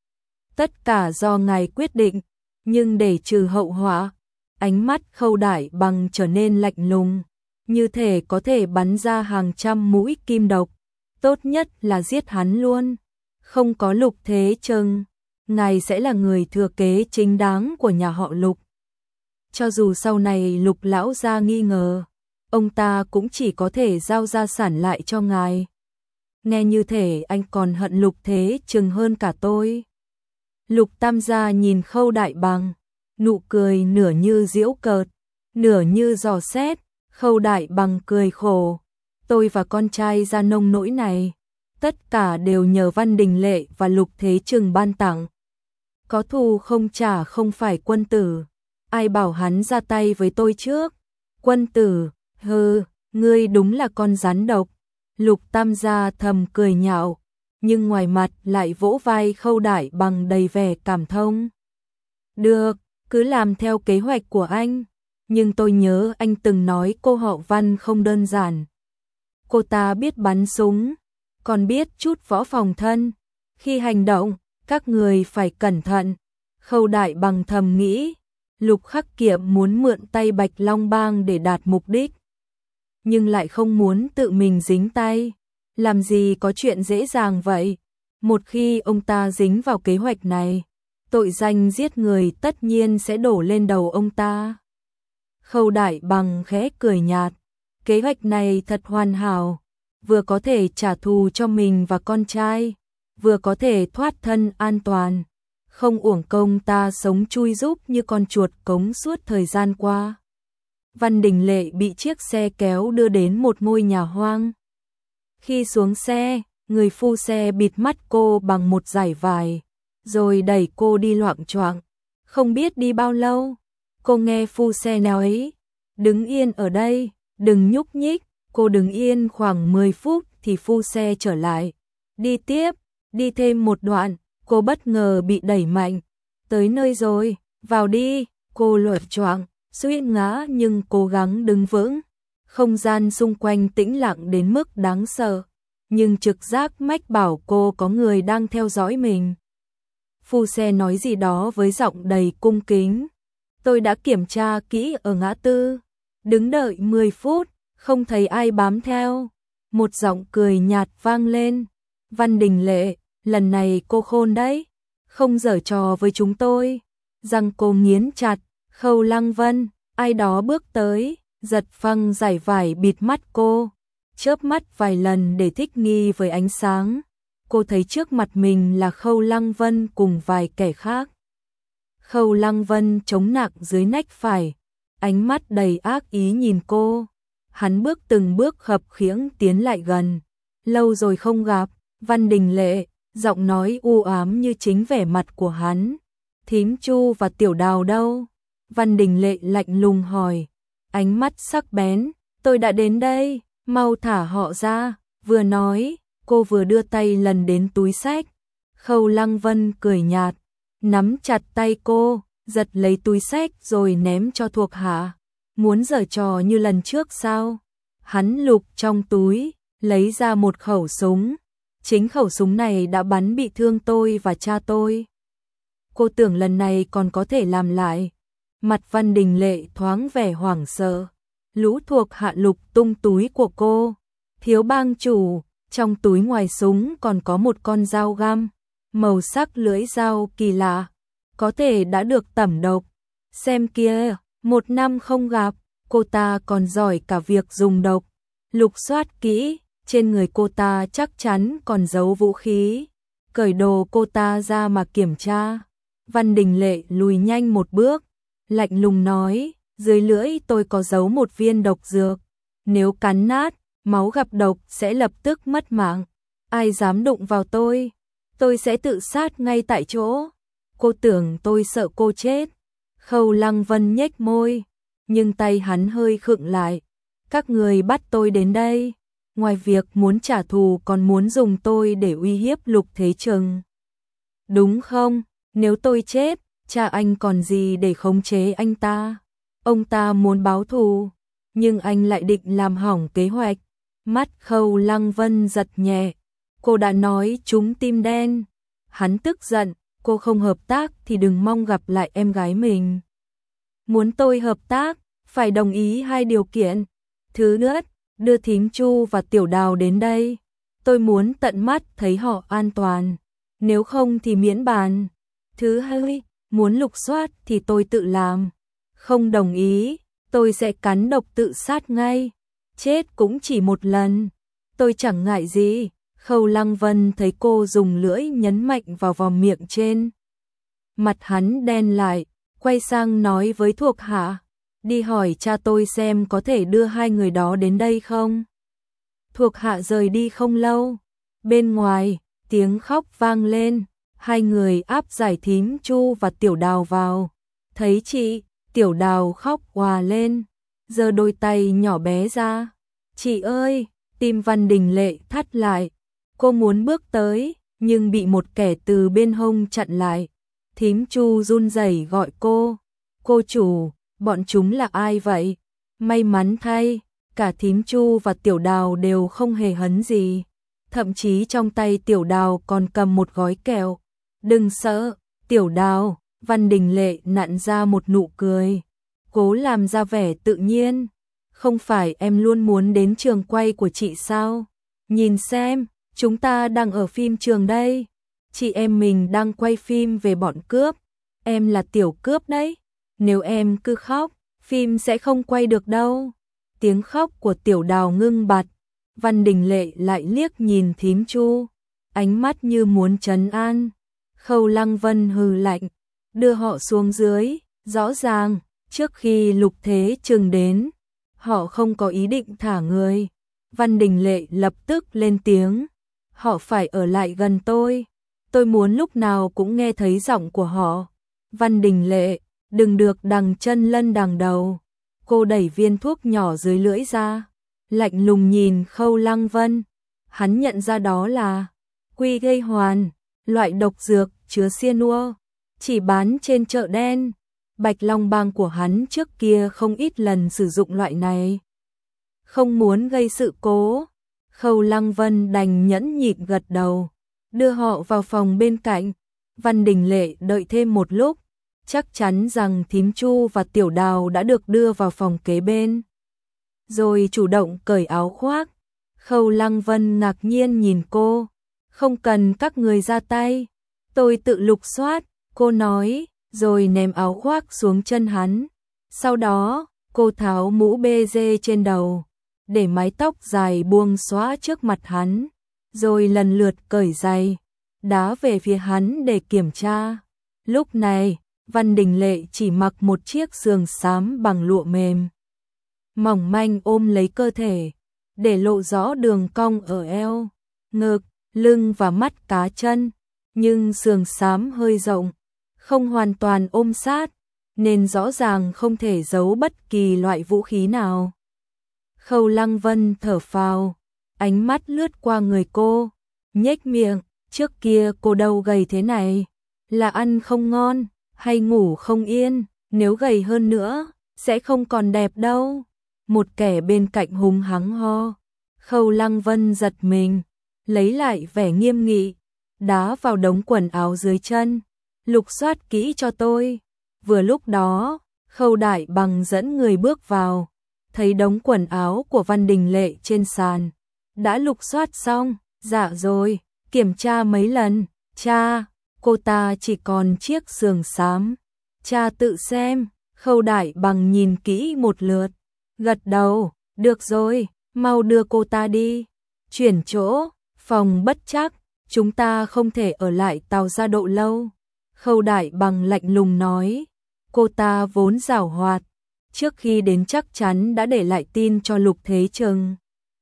tất cả do ngài quyết định. Nhưng để trừ hậu họa, ánh mắt Khâu Đại Bằng trở nên lạnh lùng, như thể có thể bắn ra hàng trăm mũi kim độc. Tốt nhất là giết hắn luôn. Không có Lục Thế Trừng, ngài sẽ là người thừa kế chính đáng của nhà họ Lục. Cho dù sau này Lục lão gia nghi ngờ, ông ta cũng chỉ có thể giao gia sản lại cho ngài. Nghe như thể anh còn hận Lục Thế Trừng hơn cả tôi. Lục Tam gia nhìn Khâu Đại Bằng, nụ cười nửa như giễu cợt, nửa như dò xét. Khâu Đại Bằng cười khổ, tôi và con trai ra nông nỗi này, tất cả đều nhờ Văn Đình Lệ và Lục Thế Trừng ban tặng. Có thù không trả không phải quân tử, ai bảo hắn ra tay với tôi trước. Quân tử, hừ, ngươi đúng là con rắn độc. Lục Tam gia thầm cười nhạo, nhưng ngoài mặt lại vỗ vai Khâu Đại Bằng đầy vẻ cảm thông. Được, cứ làm theo kế hoạch của anh, nhưng tôi nhớ anh từng nói cô họ Văn không đơn giản. Cô ta biết bắn súng, còn biết chút võ phòng thân. Khi hành động, các người phải cẩn thận. Khâu Đại Bằng thầm nghĩ, Lục Khắc Kiệm muốn mượn tay Bạch Long Bang để đạt mục đích, nhưng lại không muốn tự mình dính tay. Làm gì có chuyện dễ dàng vậy? Một khi ông ta dính vào kế hoạch này, tội danh giết người tất nhiên sẽ đổ lên đầu ông ta. Khâu Đại Bằng khẽ cười nhạt, kế hoạch này thật hoàn hảo, vừa có thể trả thù cho mình và con trai, vừa có thể thoát thân an toàn, không uổng công ta sống chui rúc như con chuột cống suốt thời gian qua. Văn Đình Lệ bị chiếc xe kéo đưa đến một ngôi nhà hoang. Khi xuống xe, người phu xe bịt mắt cô bằng một dải vải, rồi đẩy cô đi loạng choạng. Không biết đi bao lâu, cô nghe phu xe nói, đứng yên ở đây, đừng nhúc nhích. Cô đứng yên khoảng 10 phút thì phu xe trở lại. Đi tiếp, đi thêm một đoạn, cô bất ngờ bị đẩy mạnh. Tới nơi rồi, vào đi. Cô loạng choạng, suýt ngã nhưng cố gắng đứng vững. Không gian xung quanh tĩnh lặng đến mức đáng sợ, nhưng trực giác mách bảo cô có người đang theo dõi mình. Phu xe nói gì đó với giọng đầy cung kính. Tôi đã kiểm tra kỹ ở ngã tư, đứng đợi 10 phút, không thấy ai bám theo. Một giọng cười nhạt vang lên. Văn Đình Lệ, lần này cô khôn đấy, không giở trò với chúng tôi. Răng cô nghiến chặt. Khâu Lăng Vân, ai đó bước tới, giật phăng dải vải bịt mắt cô, chớp mắt vài lần để thích nghi với ánh sáng. Cô thấy trước mặt mình là Khâu Lăng Vân cùng vài kẻ khác. Khâu Lăng Vân chống nặng dưới nách phải, ánh mắt đầy ác ý nhìn cô. Hắn bước từng bước khập khiễng tiến lại gần. Lâu rồi không gặp, Văn Đình Lệ, giọng nói u ám như chính vẻ mặt của hắn. Thím Chu và Tiểu Đào đâu? Văn Đình Lệ lạnh lùng hỏi, ánh mắt sắc bén. Tôi đã đến đây, mau thả họ ra. Vừa nói, cô vừa đưa tay lần đến túi xách. Khâu Lăng Vân cười nhạt, nắm chặt tay cô, giật lấy túi xách rồi ném cho thuộc hạ. Muốn giở trò như lần trước sao? Hắn lục trong túi, lấy ra một khẩu súng. Chính khẩu súng này đã bắn bị thương tôi và cha tôi. Cô tưởng lần này còn có thể làm lại. Mặt Văn Đình Lệ thoáng vẻ hoảng sợ. Lũ thuộc hạ lục tung túi của cô. Thiếu bang chủ, trong túi ngoài súng còn có một con dao găm. Màu sắc lưỡi dao kỳ lạ, có thể đã được tẩm độc. Xem kia, 1 năm không gặp, cô ta còn giỏi cả việc dùng độc. Lục soát kỹ, trên người cô ta chắc chắn còn giấu vũ khí. Cởi đồ cô ta ra mà kiểm tra. Văn Đình Lệ lùi nhanh một bước, lạnh lùng nói, dưới lưỡi tôi có giấu một viên độc dược. Nếu cắn nát, máu gặp độc sẽ lập tức mất mạng. Ai dám đụng vào tôi sẽ tự sát ngay tại chỗ. Cô tưởng tôi sợ cô chết. Khâu Lăng Vân nhếch môi, nhưng tay hắn hơi khựng lại. Các người bắt tôi đến đây, ngoài việc muốn trả thù còn muốn dùng tôi để uy hiếp Lục Thế Trừng. Đúng không? Nếu tôi chết, cha anh còn gì để khống chế anh ta? Ông ta muốn báo thù, nhưng anh lại định làm hỏng kế hoạch. Mắt Khâu Lăng Vân giật nhẹ. Cô đã nói trúng tim đen. Hắn tức giận, cô không hợp tác thì đừng mong gặp lại em gái mình. Muốn tôi hợp tác, phải đồng ý 2 điều kiện. Thứ nhất, đưa thím Chu và Tiểu Đào đến đây. Tôi muốn tận mắt thấy họ an toàn. Nếu không thì miễn bàn. Thứ hai, muốn lục soát thì tôi tự làm. Không đồng ý, tôi sẽ cắn độc tự sát ngay. Chết cũng chỉ một lần. Tôi chẳng ngại gì. Khâu Lăng Vân thấy cô dùng lưỡi nhấn mạnh vào vòm miệng trên. Mặt hắn đen lại, quay sang nói với thuộc hạ, đi hỏi cha tôi xem có thể đưa hai người đó đến đây không. Thuộc hạ rời đi không lâu, bên ngoài, tiếng khóc vang lên, hai người áp giải thím Chu và Tiểu Đào vào. Thấy chị, Tiểu Đào khóc òa lên, giơ đôi tay nhỏ bé ra. Chị ơi, tim Văn Đình Lệ thắt lại. Cô muốn bước tới, nhưng bị một kẻ từ bên hông chặn lại. Thím Chu run rẩy gọi cô. Cô chủ, bọn chúng là ai vậy? May mắn thay, cả thím Chu và Tiểu Đào đều không hề hấn gì. Thậm chí trong tay Tiểu Đào còn cầm một gói kẹo. Đừng sợ, Tiểu Đào, Văn Đình Lệ nặn ra một nụ cười. Cố làm ra vẻ tự nhiên. Không phải em luôn muốn đến trường quay của chị sao? Nhìn xem, chúng ta đang ở phim trường đây. Chị em mình đang quay phim về bọn cướp. Em là tiểu cướp đấy. Nếu em cứ khóc, phim sẽ không quay được đâu. Tiếng khóc của Tiểu Đào ngưng bặt. Văn Đình Lệ lại liếc nhìn thím Chu, ánh mắt như muốn trấn an. Khâu Lăng Vân hừ lạnh, đưa họ xuống dưới. Rõ ràng, trước khi Lục Thế Trừng đến, họ không có ý định thả người. Văn Đình Lệ lập tức lên tiếng, họ phải ở lại gần tôi muốn lúc nào cũng nghe thấy giọng của họ. Văn Đình Lệ, đừng được đằng chân lân đằng đầu. Cô đẩy viên thuốc nhỏ dưới lưỡi ra, lạnh lùng nhìn Khâu Lăng Vân. Hắn nhận ra đó là quy gây hoàn, loại độc dược chứa cyanua, chỉ bán trên chợ đen. Bạch Long Bang của hắn trước kia không ít lần sử dụng loại này. Không muốn gây sự cố, Khâu Lăng Vân đành nhẫn nhịn gật đầu, đưa họ vào phòng bên cạnh. Văn Đình Lệ đợi thêm một lúc, chắc chắn rằng thím Chu và Tiểu Đào đã được đưa vào phòng kế bên, rồi chủ động cởi áo khoác. Khâu Lăng Vân ngạc nhiên nhìn cô, không cần các người ra tay, tôi tự lục soát, cô nói, rồi ném áo khoác xuống chân hắn. Sau đó, cô tháo mũ bê dê trên đầu, để mái tóc dài buông xõa trước mặt hắn, rồi lần lượt cởi giày, đá về phía hắn để kiểm tra. Lúc này, Văn Đình Lệ chỉ mặc một chiếc sườn xám bằng lụa mềm, mỏng manh ôm lấy cơ thể, để lộ rõ đường cong ở eo, ngực, lưng và mắt cá chân, nhưng sườn xám hơi rộng, không hoàn toàn ôm sát, nên rõ ràng không thể giấu bất kỳ loại vũ khí nào. Khâu Lăng Vân thở phào, ánh mắt lướt qua người cô, nhếch miệng, trước kia cô đâu gầy thế này, là ăn không ngon, hay ngủ không yên, nếu gầy hơn nữa, sẽ không còn đẹp đâu. Một kẻ bên cạnh hùng hắng ho. Khâu Lăng Vân giật mình, lấy lại vẻ nghiêm nghị, đá vào đống quần áo dưới chân, lục soát kỹ cho tôi. Vừa lúc đó, Khâu Đại Bằng dẫn người bước vào, thấy đống quần áo của Văn Đình Lệ trên sàn. Đã lục soát xong, dạ rồi, kiểm tra mấy lần, cha, cô ta chỉ còn chiếc sườn xám. Cha tự xem. Khâu Đại Bằng nhìn kỹ một lượt, gật đầu, được rồi, mau đưa cô ta đi. Chuyển chỗ, phòng bất trắc, chúng ta không thể ở lại Tào Gia Độ lâu. Khâu Đại Bằng lạnh lùng nói, cô ta vốn giảo hoạt, trước khi đến chắc chắn đã để lại tin cho Lục Thế Trừng.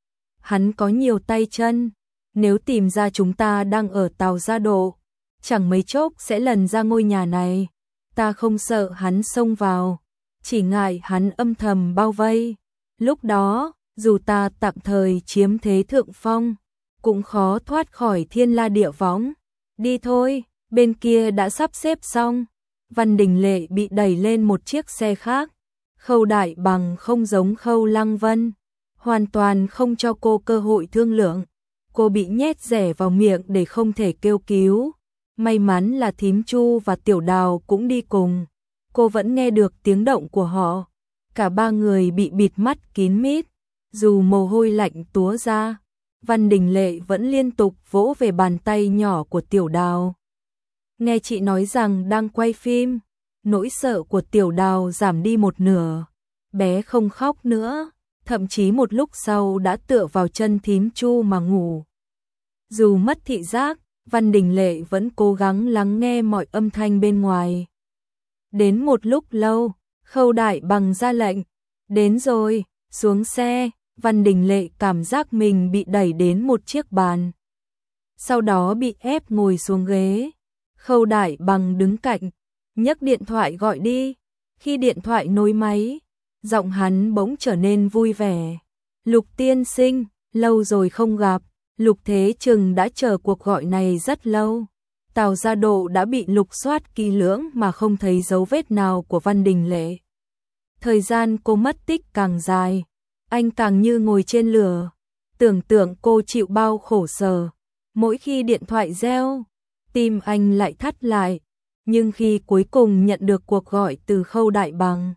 Hắn có nhiều tay chân, nếu tìm ra chúng ta đang ở Tào Gia Độ, chẳng mấy chốc sẽ lần ra ngôi nhà này. Ta không sợ hắn xông vào, chỉ ngại hắn âm thầm bao vây. Lúc đó, dù ta tạm thời chiếm thế thượng phong, cũng khó thoát khỏi thiên la địa võng. Đi thôi, bên kia đã sắp xếp xong. Văn Đình Lệ bị đẩy lên một chiếc xe khác. Khâu Đại Bằng không giống Khâu Lăng Vân, hoàn toàn không cho cô cơ hội thương lượng. Cô bị nhét rẻ vào miệng để không thể kêu cứu. May mắn là thím Chu và Tiểu Đào cũng đi cùng. Cô vẫn nghe được tiếng động của họ. Cả ba người bị bịt mắt kín mít. Dù mồ hôi lạnh túa ra, Văn Đình Lệ vẫn liên tục vỗ về bàn tay nhỏ của Tiểu Đào. Nghe chị nói rằng đang quay phim, nỗi sợ của Tiểu Đào giảm đi một nửa. Bé không khóc nữa, thậm chí một lúc sau đã tựa vào chân thím Chu mà ngủ. Dù mất thị giác, Văn Đình Lệ vẫn cố gắng lắng nghe mọi âm thanh bên ngoài. Đến một lúc lâu, Khâu Đại Bằng ra lệnh, đến rồi, xuống xe. Văn Đình Lệ cảm giác mình bị đẩy đến một chiếc bàn, sau đó bị ép ngồi xuống ghế. Khâu Đại Bằng đứng cạnh, nhấc điện thoại gọi đi. Khi điện thoại nối máy, giọng hắn bỗng trở nên vui vẻ. Lục tiên sinh, lâu rồi không gặp. Lục Thế Trừng đã chờ cuộc gọi này rất lâu. Tào Gia Độ đã bị lục soát kỹ lưỡng mà không thấy dấu vết nào của Văn Đình Lệ. Thời gian cô mất tích càng dài, anh càng như ngồi trên lửa. Tưởng tượng cô chịu bao khổ sở. Mỗi khi điện thoại reo, tim anh lại thắt lại. Nhưng khi cuối cùng nhận được cuộc gọi từ Khâu Đại Bằng,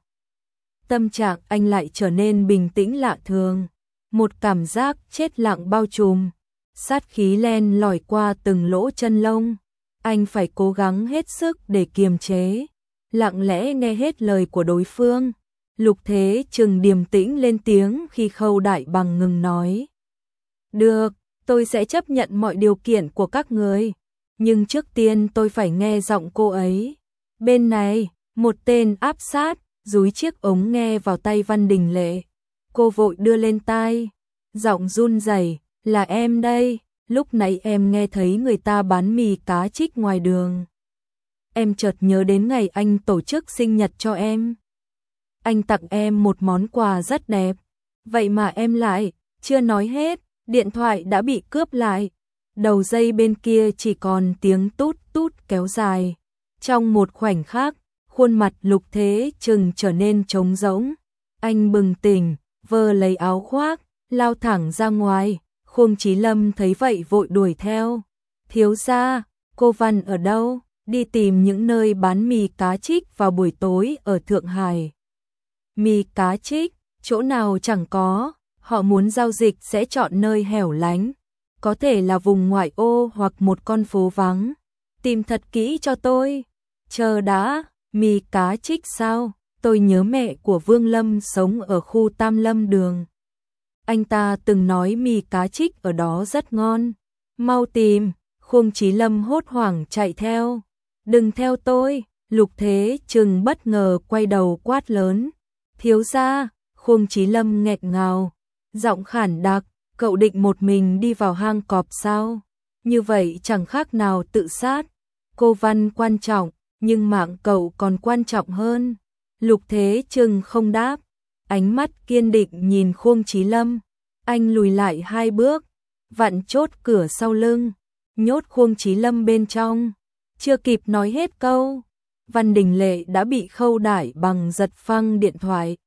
tâm trạng anh lại trở nên bình tĩnh lạ thường. Một cảm giác chết lặng bao trùm, sát khí len lỏi qua từng lỗ chân lông. Anh phải cố gắng hết sức để kiềm chế, lặng lẽ nghe hết lời của đối phương. Lục Thế Trừng điềm tĩnh lên tiếng khi Khâu Đại Bằng ngừng nói. Được, tôi sẽ chấp nhận mọi điều kiện của các người. Nhưng trước tiên tôi phải nghe giọng cô ấy. Bên này, một tên áp sát, dúi chiếc ống nghe vào tay Văn Đình Lệ. Cô vội đưa lên tai, giọng run rẩy, là em đây. Lúc nãy em nghe thấy người ta bán mì cá trích ngoài đường. Em chợt nhớ đến ngày anh tổ chức sinh nhật cho em. Anh tặng em một món quà rất đẹp. Vậy mà em lại, chưa nói hết, điện thoại đã bị cướp lại. Đầu dây bên kia chỉ còn tiếng tút tút kéo dài. Trong một khoảnh khắc, khuôn mặt Lục Thế Trừng trở nên trống rỗng. Anh bừng tỉnh, vơ lấy áo khoác, lao thẳng ra ngoài. Khương Chí Lâm thấy vậy vội đuổi theo. Thiếu gia, cô Văn ở đâu? Đi tìm những nơi bán mì cá trích vào buổi tối ở Thượng Hải. Mì cá trích, chỗ nào chẳng có, họ muốn giao dịch sẽ chọn nơi hẻo lánh. Có thể là vùng ngoại ô hoặc một con phố vắng. Tìm thật kỹ cho tôi. Chờ đã, mì cá trích sao? Tôi nhớ mẹ của Vương Lâm sống ở khu Tam Lâm Đường. Anh ta từng nói mì cá trích ở đó rất ngon. Mau tìm. Khương Chí Lâm hốt hoảng chạy theo. Đừng theo tôi. Lục Thế Trừng bất ngờ quay đầu quát lớn. Thiếu gia. Khương Chí Lâm nghẹn ngào, giọng khản đặc. Cậu định một mình đi vào hang cọp sao? Như vậy chẳng khác nào tự sát. Cô Văn quan trọng, nhưng mạng cậu còn quan trọng hơn. Lục Thế Trừng không đáp, ánh mắt kiên định nhìn Khương Chí Lâm. Anh lùi lại 2 bước, vặn chốt cửa sau lưng, nhốt Khương Chí Lâm bên trong. Chưa kịp nói hết câu, Văn Đình Lệ đã bị Khâu Đại Bằng giật phăng điện thoại.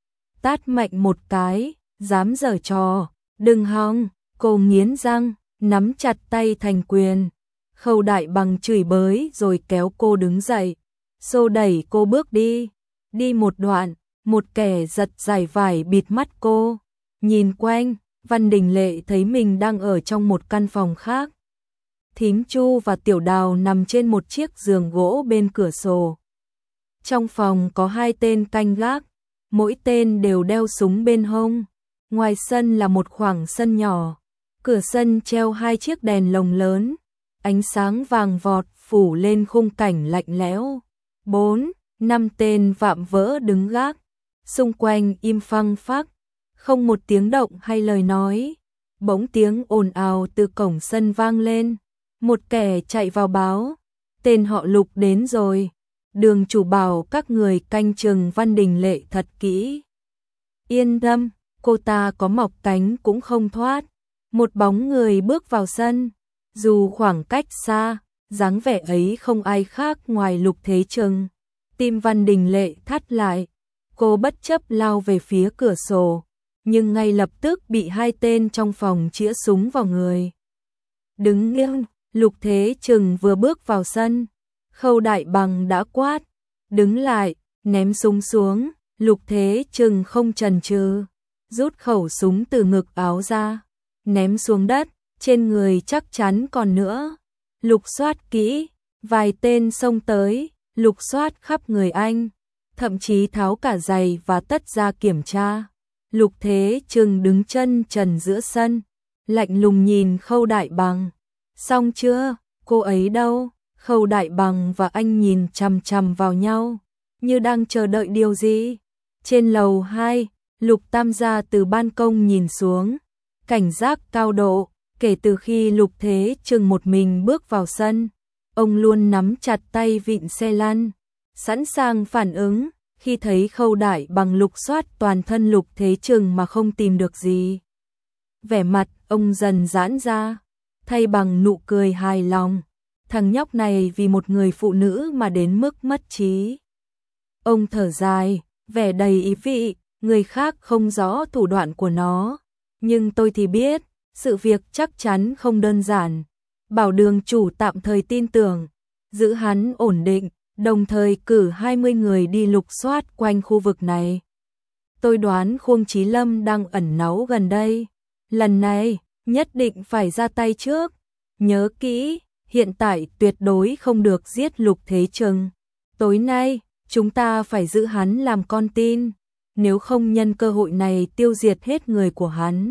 Tát mạnh một cái, dám giở trò, đừng hòng. Cô nghiến răng, nắm chặt tay thành quyền. Khâu Đại Bằng chửi bới rồi kéo cô đứng dậy, xô đẩy cô bước đi. Đi một đoạn, một kẻ giật giải vải bịt mắt cô. Nhìn quanh, Văn Đình Lệ thấy mình đang ở trong một căn phòng khác. Thím Chu và Tiểu Đào nằm trên một chiếc giường gỗ bên cửa sổ. Trong phòng có 2 tên canh gác, mỗi tên đều đeo súng bên hông. Ngoài sân là một khoảng sân nhỏ, cửa sân treo 2 chiếc đèn lồng lớn, ánh sáng vàng vọt phủ lên khung cảnh lạnh lẽo. 4, 5 tên vạm vỡ đứng gác, xung quanh im phăng phắc, không một tiếng động hay lời nói. Bỗng tiếng ồn ào từ cổng sân vang lên, một kẻ chạy vào báo, tên họ Lục đến rồi. Đường chủ bảo các người canh chừng Văn Đình Lệ thật kỹ. Yên tâm, cô ta có mọc cánh cũng không thoát. Một bóng người bước vào sân, dù khoảng cách xa, dáng vẻ ấy không ai khác ngoài Lục Thế Trừng. Tim Văn Đình Lệ thắt lại, cô bất chấp lao về phía cửa sổ, nhưng ngay lập tức bị 2 tên trong phòng chĩa súng vào người. Đứng yên. Lục Thế Trừng vừa bước vào sân, Khâu Đại Bằng đã quát, đứng lại, ném súng xuống. Lục Thế Trừng không chần chừ, rút khẩu súng từ ngực áo ra, ném xuống đất, trên người chắc chắn còn nữa. Lục soát kỹ, vài tên xông tới, lục soát khắp người anh, thậm chí tháo cả giày và tất ra kiểm tra. Lục Thế Trừng đứng chân trần giữa sân, lạnh lùng nhìn Khâu Đại Bằng. Xong chưa? Cô ấy đâu? Khâu Đại Bằng và anh nhìn chằm chằm vào nhau, như đang chờ đợi điều gì. Trên lầu 2, Lục Tam gia từ ban công nhìn xuống, cảnh giác cao độ. Kể từ khi Lục Thế Trừng một mình bước vào sân, ông luôn nắm chặt tay vịn xe lăn, sẵn sàng phản ứng khi thấy Khâu Đại Bằng lục soát toàn thân Lục Thế Trừng mà không tìm được gì. Vẻ mặt ông dần giãn ra, thay bằng nụ cười hài lòng. Thằng nhóc này vì một người phụ nữ mà đến mức mất trí. Ông thở dài, vẻ đầy ý vị, người khác không rõ thủ đoạn của nó, nhưng tôi thì biết, sự việc chắc chắn không đơn giản. Bảo Đường chủ tạm thời tin tưởng, giữ hắn ổn định, đồng thời cử 20 người đi lục soát quanh khu vực này. Tôi đoán Khuông Chí Lâm đang ẩn náu gần đây. Lần này, nhất định phải ra tay trước. Nhớ kỹ, hiện tại tuyệt đối không được giết Lục Thế Trừng. Tối nay, chúng ta phải giữ hắn làm con tin, nếu không nhân cơ hội này tiêu diệt hết người của hắn.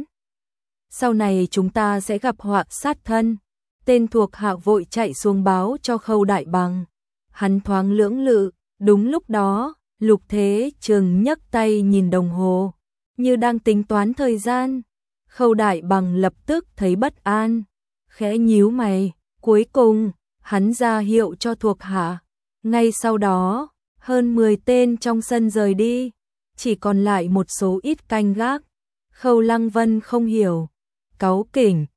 Sau này chúng ta sẽ gặp họa sát thân. Tên thuộc hạ vội chạy xuống báo cho Khâu Đại Bằng. Hắn thoáng lưỡng lự, đúng lúc đó, Lục Thế Trừng nhấc tay nhìn đồng hồ, như đang tính toán thời gian. Khâu Đại Bằng lập tức thấy bất an, khẽ nhíu mày, cuối cùng, hắn ra hiệu cho thuộc hạ. Ngay sau đó, hơn 10 tên trong sân rời đi, chỉ còn lại một số ít canh gác. Khâu Lăng Vân không hiểu, cáu kỉnh,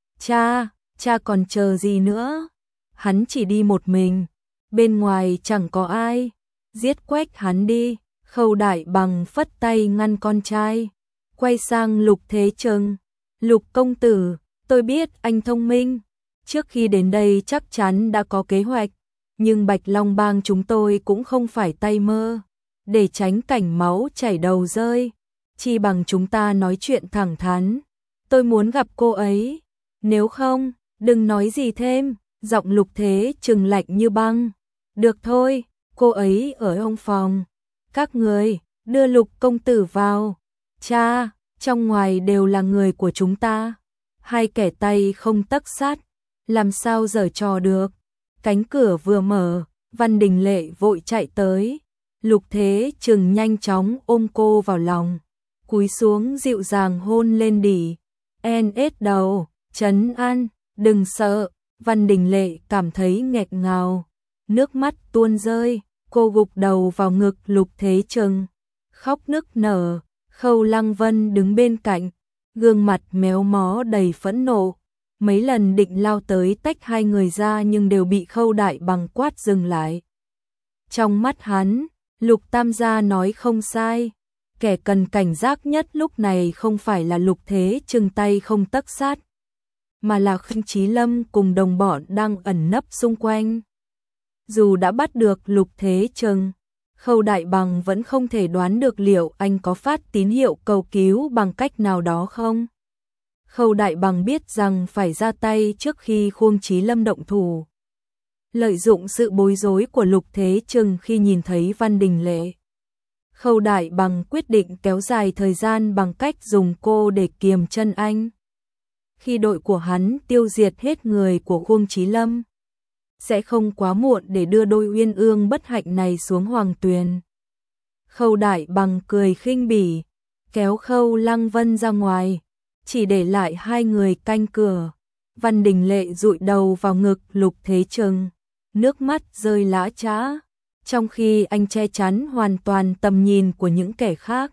cha còn chờ gì nữa? Hắn chỉ đi một mình, bên ngoài chẳng có ai, giết quách hắn đi. Khâu Đại Bằng phất tay ngăn con trai, quay sang Lục Thế Trừng. Lục công tử, tôi biết anh thông minh, trước khi đến đây chắc chắn đã có kế hoạch, nhưng Bạch Long Bang chúng tôi cũng không phải tay mơ, để tránh cảnh máu chảy đầu rơi, chi bằng chúng ta nói chuyện thẳng thắn. Tôi muốn gặp cô ấy, nếu không, đừng nói gì thêm. Giọng Lục Thế Trừng lạnh như băng. Được thôi, cô ấy ở trong phòng. Các người, đưa Lục công tử vào. Cha, trong ngoài đều là người của chúng ta. Hai kẻ tay không tấc sắt, làm sao giở trò được. Cánh cửa vừa mở, Văn Đình Lệ vội chạy tới. Lục Thế Trừng nhanh chóng ôm cô vào lòng, cúi xuống dịu dàng hôn lên đỉ. NS đầu, trấn an, đừng sợ. Văn Đình Lệ cảm thấy nghẹt ngào, nước mắt tuôn rơi, cô gục đầu vào ngực Lục Thế Trừng, khóc nức nở. Khâu Lăng Vân đứng bên cạnh, gương mặt méo mó đầy phẫn nộ, mấy lần định lao tới tách hai người ra nhưng đều bị Khâu Đại Bằng quát dừng lại. Trong mắt hắn, Lục Tam gia nói không sai, kẻ cần cảnh giác nhất lúc này không phải là Lục Thế Trừng tay không tấc sắt, mà là Khuông Chí Lâm cùng đồng bọn đang ẩn nấp xung quanh. Dù đã bắt được Lục Thế Trừng, Khâu Đại Bằng vẫn không thể đoán được liệu anh có phát tín hiệu cầu cứu bằng cách nào đó không. Khâu Đại Bằng biết rằng phải ra tay trước khi Khuông Chí Lâm động thủ. Lợi dụng sự bối rối của Lục Thế Trừng khi nhìn thấy Văn Đình Lệ, Khâu Đại Bằng quyết định kéo dài thời gian bằng cách dùng cô để kiềm chân anh. Khi đội của hắn tiêu diệt hết người của Khuông Chí Lâm, sẽ không quá muộn để đưa đôi uyên ương bất hạnh này xuống hoàng tuyền. Khâu Đại Bằng cười khinh bỉ, kéo Khâu Lăng Vân ra ngoài, chỉ để lại hai người canh cửa. Văn Đình Lệ dụi đầu vào ngực Lục Thế Trừng, nước mắt rơi lã chã, trong khi anh che chắn hoàn toàn tầm nhìn của những kẻ khác.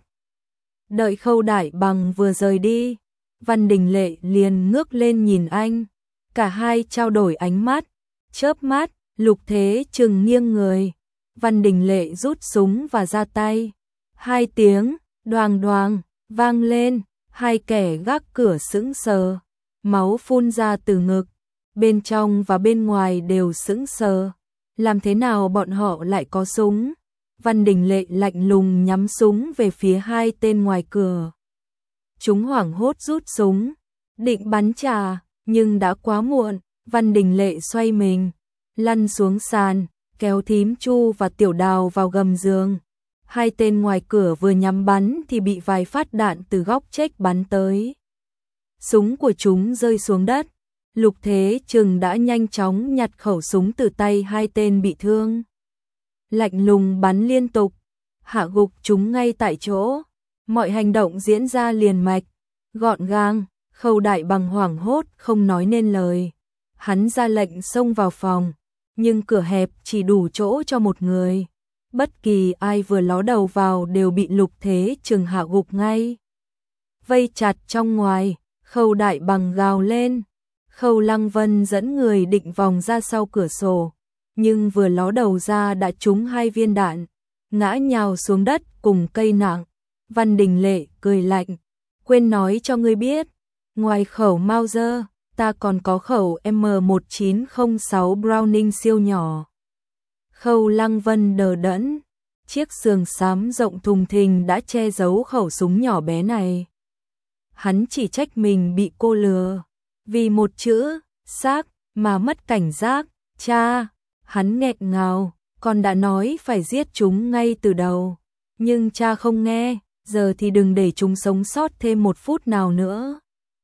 Đợi Khâu Đại Bằng vừa rời đi, Văn Đình Lệ liền ngước lên nhìn anh, cả hai trao đổi ánh mắt, chớp mắt. Lục Thế Trừng nghiêng người, Văn Đình Lệ rút súng và ra tay. Hai tiếng đoàng đoàng vang lên, hai kẻ gác cửa sững sờ, máu phun ra từ ngực, bên trong và bên ngoài đều sững sờ. Làm thế nào bọn họ lại có súng? Văn Đình Lệ lạnh lùng nhắm súng về phía hai tên ngoài cửa. Chúng hoảng hốt rút súng, định bắn trả, nhưng đã quá muộn. Văn Đình Lệ xoay mình, lăn xuống sàn, kéo Thím Chu và Tiểu Đào vào gầm giường. Hai tên ngoài cửa vừa nhắm bắn thì bị vài phát đạn từ góc chếch bắn tới. Súng của chúng rơi xuống đất, Lục Thế Trừng đã nhanh chóng nhặt khẩu súng từ tay hai tên bị thương. Lạnh lùng bắn liên tục, hạ gục chúng ngay tại chỗ. Mọi hành động diễn ra liền mạch, gọn gàng. Khâu Đại Bằng hoảng hốt không nói nên lời. Hắn ra lệnh xông vào phòng, nhưng cửa hẹp chỉ đủ chỗ cho một người. Bất kỳ ai vừa ló đầu vào đều bị Lục Thế Trừng hạ gục ngay. Vây chặt trong ngoài, Khâu Đại Bằng gào lên. Khâu Lăng Vân dẫn người định vòng ra sau cửa sổ, nhưng vừa ló đầu ra đã trúng 2 viên đạn, ngã nhào xuống đất cùng cây nặng. Văn Đình Lệ cười lạnh, quên nói cho ngươi biết, ngoài khẩu Mauser, ta còn có khẩu M1906 Browning siêu nhỏ. Khâu Lăng Vân đờ đẫn, chiếc sườn xám rộng thùng thình đã che giấu khẩu súng nhỏ bé này. Hắn chỉ trách mình bị cô lừa, vì một chữ, xác, mà mất cảnh giác. Cha, hắn nghẹn ngào, con đã nói phải giết chúng ngay từ đầu. Nhưng cha không nghe, giờ thì đừng để chúng sống sót thêm một phút nào nữa.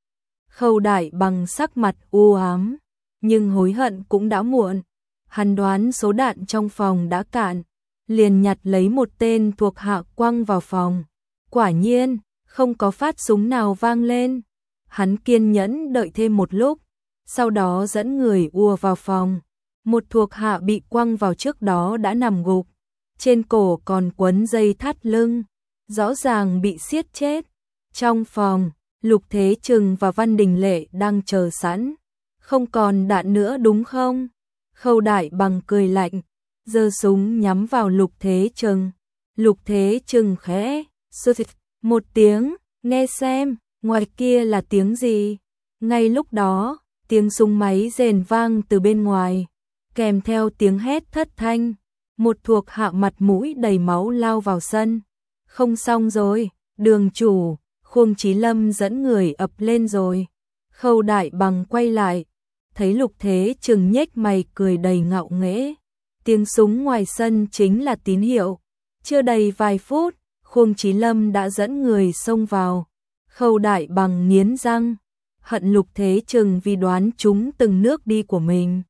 Khâu Đại Bằng sắc mặt u ám, nhưng hối hận cũng đã muộn. Hắn đoán số đạn trong phòng đã cạn, liền nhặt lấy một tên thuộc hạ quăng vào phòng. Quả nhiên, không có phát súng nào vang lên. Hắn kiên nhẫn đợi thêm một lúc, sau đó dẫn người ùa vào phòng. Một thuộc hạ bị quăng vào trước đó đã nằm gục, trên cổ còn quấn dây thắt lưng, rõ ràng bị siết chết. Trong phòng, Lục Thế Trừng và Văn Đình Lệ đang chờ sẵn. Không còn đạn nữa đúng không? Khâu Đại Bằng cười lạnh, giơ súng nhắm vào Lục Thế Trừng. Lục Thế Trừng khẽ sụt một tiếng, nghe xem, ngoài kia là tiếng gì? Ngay lúc đó, tiếng súng máy rền vang từ bên ngoài, kèm theo tiếng hét thất thanh. Một thuộc hạ mặt mũi đầy máu lao vào sân. Không xong rồi, Đường chủ, Khuông Chí Lâm dẫn người ập lên rồi. Khâu Đại Bằng quay lại, thấy Lục Thế Trừng nhếch mày cười đầy ngạo nghễ. Tiếng súng ngoài sân chính là tín hiệu. Chưa đầy vài phút, Khuông Chí Lâm đã dẫn người xông vào. Khâu Đại Bằng nghiến răng, hận Lục Thế Trừng vì đoán trúng từng nước đi của mình.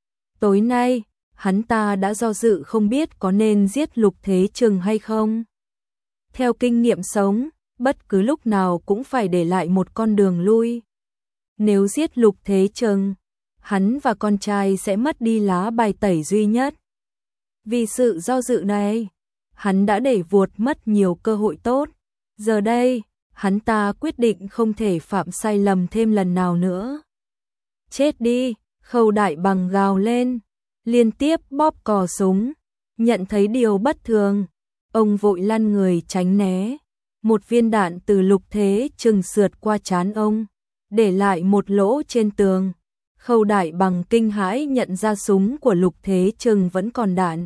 Tối nay, hắn ta đã do dự không biết có nên giết Lục Thế Trừng hay không. Theo kinh nghiệm sống, bất cứ lúc nào cũng phải để lại một con đường lui. Nếu giết Lục Thế Trừng, hắn và con trai sẽ mất đi lá bài tẩy duy nhất. Vì sự do dự này, hắn đã để vuột mất nhiều cơ hội tốt. Giờ đây, hắn ta quyết định không thể phạm sai lầm thêm lần nào nữa. Chết đi, Khâu Đại Bằng gào lên, liên tiếp bóp cò súng. Nhận thấy điều bất thường, ông vội lăn người tránh né. Một viên đạn từ Lục Thế Trừng sượt qua trán ông, để lại một lỗ trên tường. Khâu Đại Bằng kinh hãi nhận ra súng của Lục Thế Trừng vẫn còn đạn.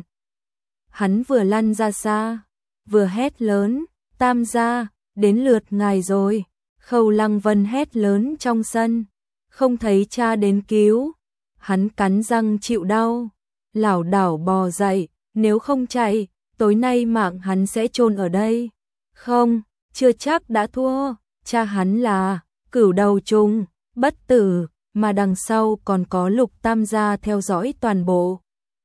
Hắn vừa lăn ra xa, vừa hét lớn, Tam gia, đến lượt ngài rồi. Khâu Lăng Vân hét lớn trong sân, không thấy cha đến cứu. Hắn cắn răng chịu đau, lảo đảo bò dậy, nếu không chạy, tối nay mạng hắn sẽ chôn ở đây. Không, chưa chắc đã thua, cha hắn là Cửu Đầu Trùng, bất tử, mà đằng sau còn có Lục Tam gia theo dõi toàn bộ.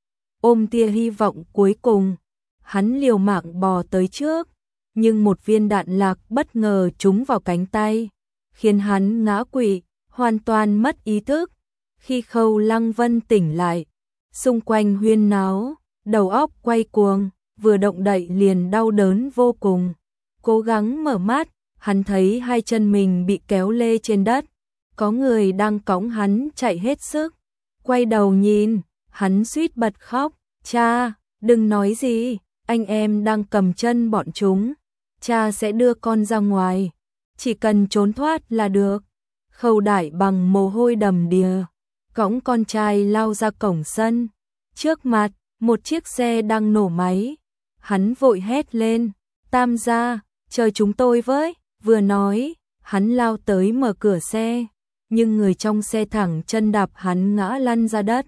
Ôm tia hy vọng cuối cùng, hắn liều mạng bò tới trước, nhưng một viên đạn lạc bất ngờ trúng vào cánh tay, khiến hắn ngã quỵ, hoàn toàn mất ý thức. Khi Khâu Lăng Vân tỉnh lại, xung quanh huyên náo, đầu óc quay cuồng, vừa động đậy liền đau đớn vô cùng. Cố gắng mở mắt, hắn thấy hai chân mình bị kéo lê trên đất, có người đang cõng hắn chạy hết sức. Quay đầu nhìn, hắn suýt bật khóc, cha, đừng nói gì, anh em đang cầm chân bọn chúng, cha sẽ đưa con ra ngoài, chỉ cần trốn thoát là được. Khâu Đại Bằng mồ hôi đầm đìa, cõng con trai lao ra cổng sân. Trước mặt, một chiếc xe đang nổ máy. Hắn vội hét lên, Tam gia, chờ chúng tôi với. Vừa nói, hắn lao tới mở cửa xe, nhưng người trong xe thẳng chân đạp hắn ngã lăn ra đất.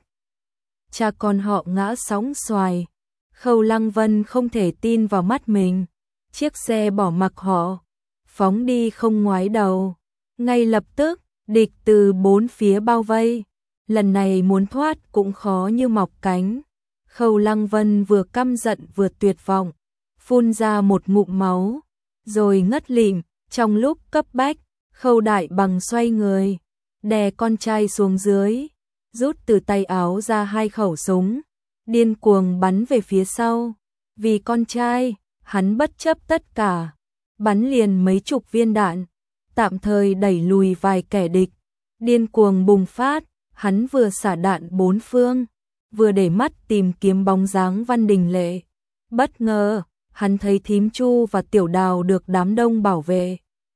Cha con họ ngã sóng xoài. Khâu Lăng Vân không thể tin vào mắt mình. Chiếc xe bỏ mặc họ, phóng đi không ngoái đầu. Ngay lập tức, Địch từ bốn phía bao vây, lần này muốn thoát cũng khó như mọc cánh. Khâu Lăng Vân vừa căm giận vừa tuyệt vọng, phun ra một ngụm máu, rồi ngất lịm. Trong lúc cấp bách, Khâu Đại Bằng xoay người, đè con trai xuống dưới, rút từ tay áo ra 2 khẩu súng, điên cuồng bắn về phía sau. Vì con trai, hắn bất chấp tất cả, bắn liền mấy chục viên đạn, tạm thời đẩy lùi vài kẻ địch. Điên cuồng bùng phát, hắn vừa xả đạn 4 phương, vừa để mắt tìm kiếm bóng dáng Văn Đình Lệ. Bất ngờ, hắn thấy Thím Chu và Tiểu Đào được đám đông bảo vệ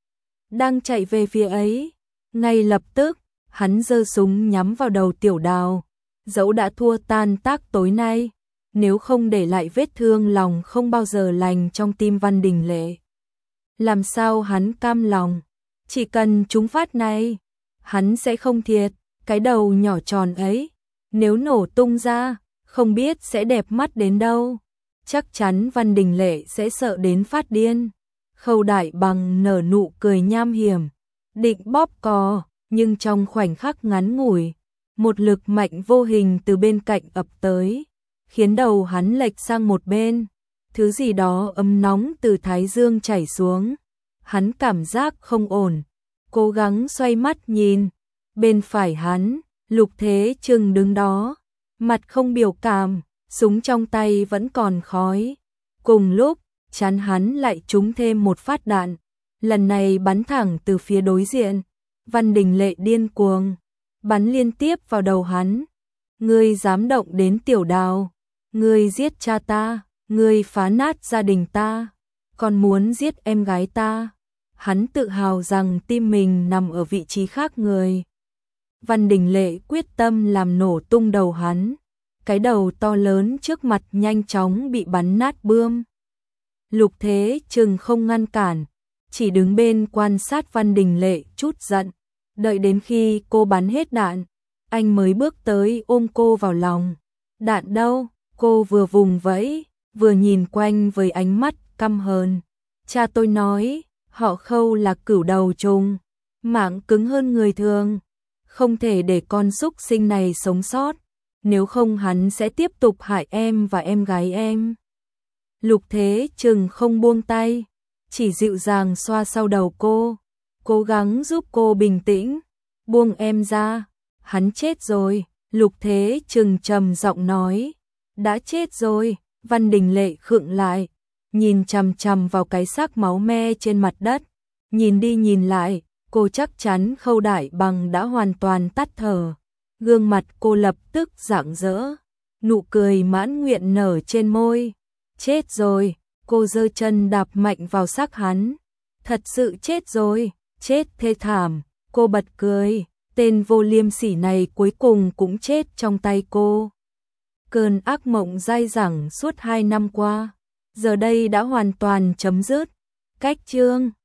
đang chạy về phía ấy. Ngay lập tức, hắn giơ súng nhắm vào đầu Tiểu Đào. Dẫu đã thua tan tác tối nay, nếu không để lại vết thương lòng không bao giờ lành trong tim Văn Đình Lệ, làm sao hắn cam lòng. Chỉ cần trúng phát này, hắn sẽ không thiệt. Cái đầu nhỏ tròn ấy, nếu nổ tung ra, không biết sẽ đẹp mắt đến đâu. Chắc chắn Văn Đình Lệ sẽ sợ đến phát điên. Khâu Đại Bằng nở nụ cười nham hiểm, định bóp cò, nhưng trong khoảnh khắc ngắn ngủi, một lực mạnh vô hình từ bên cạnh ập tới, khiến đầu hắn lệch sang một bên. Thứ gì đó ấm nóng từ thái dương chảy xuống. Hắn cảm giác không ổn, cố gắng xoay mắt nhìn. Bên phải hắn, Lục Thế Trừng đứng đó, mặt không biểu cảm, súng trong tay vẫn còn khói. Cùng lúc, trán hắn lại trúng thêm một phát đạn, lần này bắn thẳng từ phía đối diện. Văn Đình Lệ điên cuồng, bắn liên tiếp vào đầu hắn. Ngươi dám động đến Tiểu Đào, ngươi giết cha ta, ngươi phá nát gia đình ta, còn muốn giết em gái ta. Hắn tự hào rằng tim mình nằm ở vị trí khác người. Văn Đình Lệ quyết tâm làm nổ tung đầu hắn. Cái đầu to lớn trước mặt nhanh chóng bị bắn nát bươm. Lục Thế Trừng không ngăn cản, chỉ đứng bên quan sát Văn Đình Lệ chút giận. Đợi đến khi cô bắn hết đạn, anh mới bước tới ôm cô vào lòng. Đạn đâu? Cô vừa vùng vẫy, vừa nhìn quanh với ánh mắt căm hờn. Cha tôi nói, họ Khâu là cửu đầu trùng, mạng cứng hơn người thường. Không thể để con súc sinh này sống sót, nếu không hắn sẽ tiếp tục hại em và em gái em. Lục Thế Trừng không buông tay, chỉ dịu dàng xoa sau đầu cô, cố gắng giúp cô bình tĩnh. Buông em ra, hắn chết rồi. Lục Thế Trừng trầm giọng nói. Đã chết rồi. Văn Đình Lệ khựng lại, nhìn chằm chằm vào cái xác máu me trên mặt đất. Nhìn đi nhìn lại, cô chắc chắn Khâu Đại Bằng đã hoàn toàn tắt thở. Gương mặt cô lập tức rạng rỡ, nụ cười mãn nguyện nở trên môi. Chết rồi, cô giơ chân đạp mạnh vào xác hắn. Thật sự chết rồi, chết thê thảm. Cô bật cười, tên vô liêm sỉ này cuối cùng cũng chết trong tay cô. Cơn ác mộng dai dẳng suốt 2 năm qua, giờ đây đã hoàn toàn chấm dứt. Cách chương